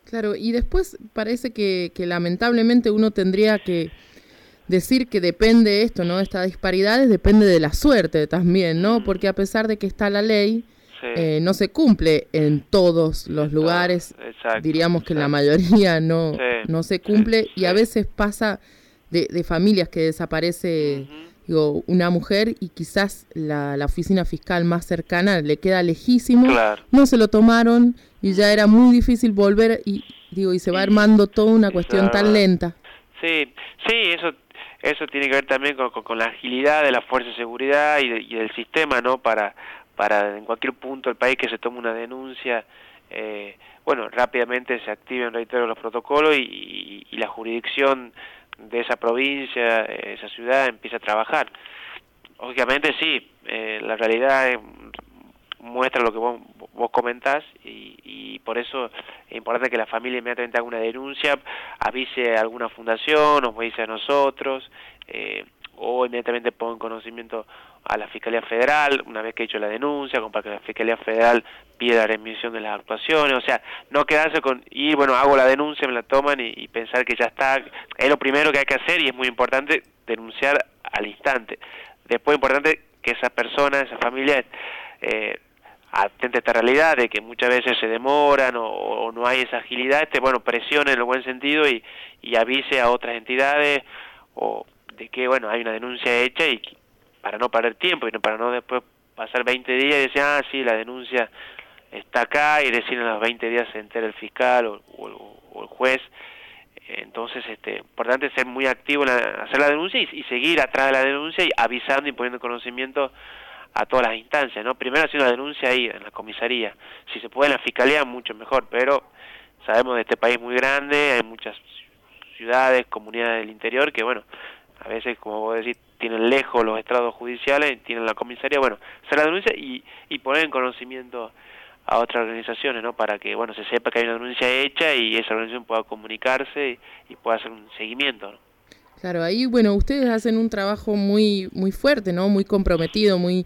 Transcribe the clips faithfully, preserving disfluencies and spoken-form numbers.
Claro, y después parece que, que lamentablemente uno tendría que decir que depende esto, ¿no? Estas disparidades depende de la suerte también, ¿no? Porque a pesar de que está la ley, Sí. eh, no se cumple en todos los En lugares, todo, exacto, diríamos que en la exacto. mayoría no, Sí, no se sí, cumple, y a sí. veces pasa de, de familias que desaparece, Ujú. digo, una mujer y quizás la, la oficina fiscal más cercana le queda lejísimo, Claro. no se lo tomaron y ya Ujú. era muy difícil volver y digo y se va Y, armando toda una y se cuestión tan arma- lenta. Sí, sí, eso eso tiene que ver también con, con, con la agilidad de la fuerza de seguridad y, de, y del sistema, ¿no? Para para en cualquier punto del país que se tome una denuncia, eh, bueno, rápidamente se activen, reitero, los protocolos y, y, y la jurisdicción de esa provincia, eh, esa ciudad empieza a trabajar. Obviamente sí, eh, la realidad es, muestra lo que vos, vos comentás y, y por eso es importante que la familia inmediatamente haga una denuncia, avise a alguna fundación, nos avise a nosotros, eh, o inmediatamente ponga en conocimiento a la Fiscalía Federal, una vez que ha hecho la denuncia, como para que la Fiscalía Federal pida la remisión de las actuaciones, o sea, no quedarse con ir, bueno, hago la denuncia, me la toman y, y pensar que ya está, es lo primero que hay que hacer y es muy importante denunciar al instante. Después es importante que esa persona, esa familia, eh, atente a esta realidad de que muchas veces se demoran o, o no hay esa agilidad, este, bueno, presione en el buen sentido y, y avise a otras entidades o de que, bueno, hay una denuncia hecha y para no perder tiempo y no, para no después pasar veinte días y decir, ah, sí, la denuncia está acá y recién a los veinte días se entera el fiscal o, o, o el juez. Entonces, este, importante ser muy activo en la, hacer la denuncia y, y seguir atrás de la denuncia y avisando y poniendo conocimiento a todas las instancias, ¿no? Primero hacer una denuncia ahí, en la comisaría. Si se puede en la fiscalía, mucho mejor, pero sabemos de este país muy grande, hay muchas ciudades, comunidades del interior que, bueno, a veces, como vos decís, tienen lejos los estrados judiciales, tienen la comisaría, bueno, hacer la denuncia y, y poner en conocimiento a otras organizaciones, ¿no? Para que, bueno, se sepa que hay una denuncia hecha y esa organización pueda comunicarse y, y pueda hacer un seguimiento, ¿no? Claro, ahí, bueno, ustedes hacen un trabajo muy muy fuerte, ¿no? Muy comprometido, muy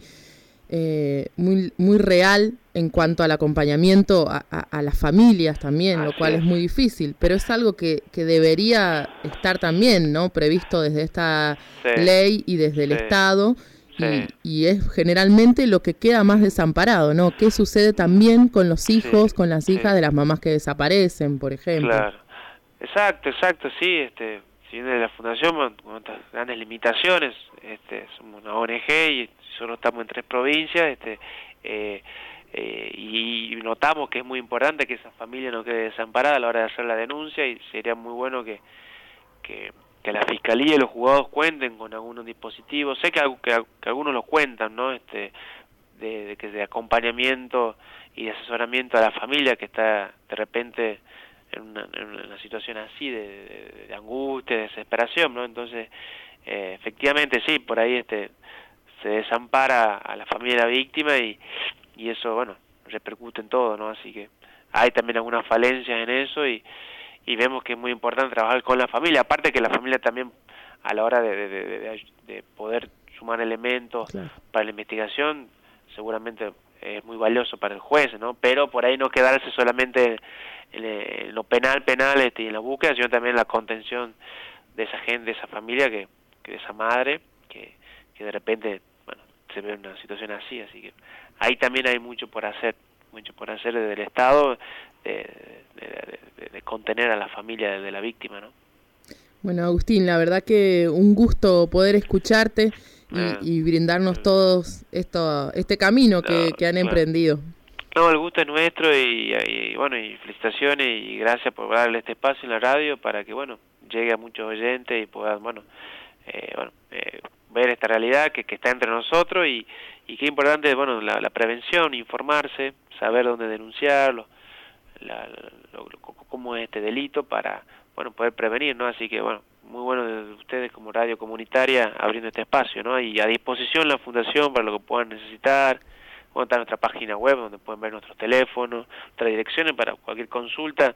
eh, muy muy real en cuanto al acompañamiento a, a, a las familias también, lo Así cual es es. muy difícil, pero es algo que, que debería estar también, ¿no? Previsto desde esta Sí, ley y desde el sí, Estado. Y, sí. y es generalmente lo que queda más desamparado, ¿no? ¿Qué sucede también con los Sí, hijos, con las hijas sí, de las mamás que desaparecen, por ejemplo? claro. Exacto, exacto, sí, este, si viene de la fundación con, con estas grandes limitaciones, este, somos una O N G y solo estamos en tres provincias, este, eh, eh, y notamos que es muy importante que esa familia no quede desamparada a la hora de hacer la denuncia y sería muy bueno que, que, que la fiscalía y los juzgados cuenten con algunos dispositivos, sé que, que, que algunos los cuentan, ¿no? Este, de, de que de acompañamiento y de asesoramiento a la familia que está de repente en una, en una situación así de, de, de angustia, de desesperación, ¿no? Entonces, eh, efectivamente sí, por ahí este se desampara a la familia de la víctima y, y eso, bueno, repercute en todo, ¿no? Así que hay también algunas falencias en eso y, y vemos que es muy importante trabajar con la familia, aparte que la familia también a la hora de, de, de, de, de poder sumar elementos Claro. para la investigación, seguramente es muy valioso para el juez, ¿no? Pero por ahí no quedarse solamente en, en lo penal, penal este, y en la búsqueda, sino también en la contención de esa gente, de esa familia, que, que de esa madre, que, que de repente, bueno, se ve una situación así, así que ahí también hay mucho por hacer, mucho por hacer desde el Estado, de, de, de, de contener a la familia de, de la víctima, ¿no? Bueno, Agustín, la verdad que un gusto poder escucharte y, Eh, y brindarnos todos esto, este camino no, que, que han claro. emprendido. No, el gusto es nuestro y, y bueno, y felicitaciones y gracias por darle este espacio en la radio para que, bueno, llegue a muchos oyentes y puedan, bueno, eh, bueno eh, ver esta realidad que, que está entre nosotros y, y qué importante, bueno, la, la prevención, informarse, saber dónde denunciarlo, la, lo, lo, cómo es este delito para, bueno, poder prevenir, ¿no? Así que, bueno, muy bueno de ustedes como radio comunitaria abriendo este espacio, ¿no? Y a disposición la fundación para lo que puedan necesitar. Bueno, está nuestra página web donde pueden ver nuestros teléfonos, nuestras direcciones para cualquier consulta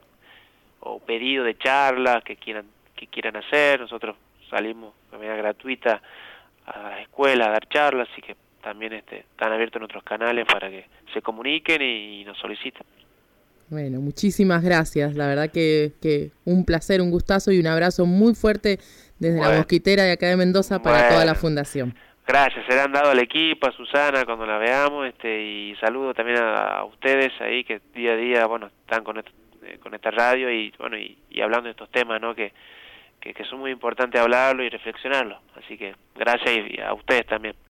o pedido de charlas que quieran que quieran hacer. Nosotros salimos de manera gratuita a las escuelas a dar charlas, así que también este, están abiertos nuestros canales para que se comuniquen y, y nos soliciten. Bueno, muchísimas gracias. La verdad que, que un placer, un gustazo y un abrazo muy fuerte desde bueno, la Mosquitera de acá de Mendoza para bueno, toda la fundación. Gracias, se le han dado al equipo, a Susana cuando la veamos, este y saludo también a, a ustedes ahí que día a día, bueno, están con, esto, eh, con esta radio y bueno y, y hablando de estos temas, ¿no? Que, que, que son muy importantes hablarlo y reflexionarlo. Así que gracias y, y a ustedes también.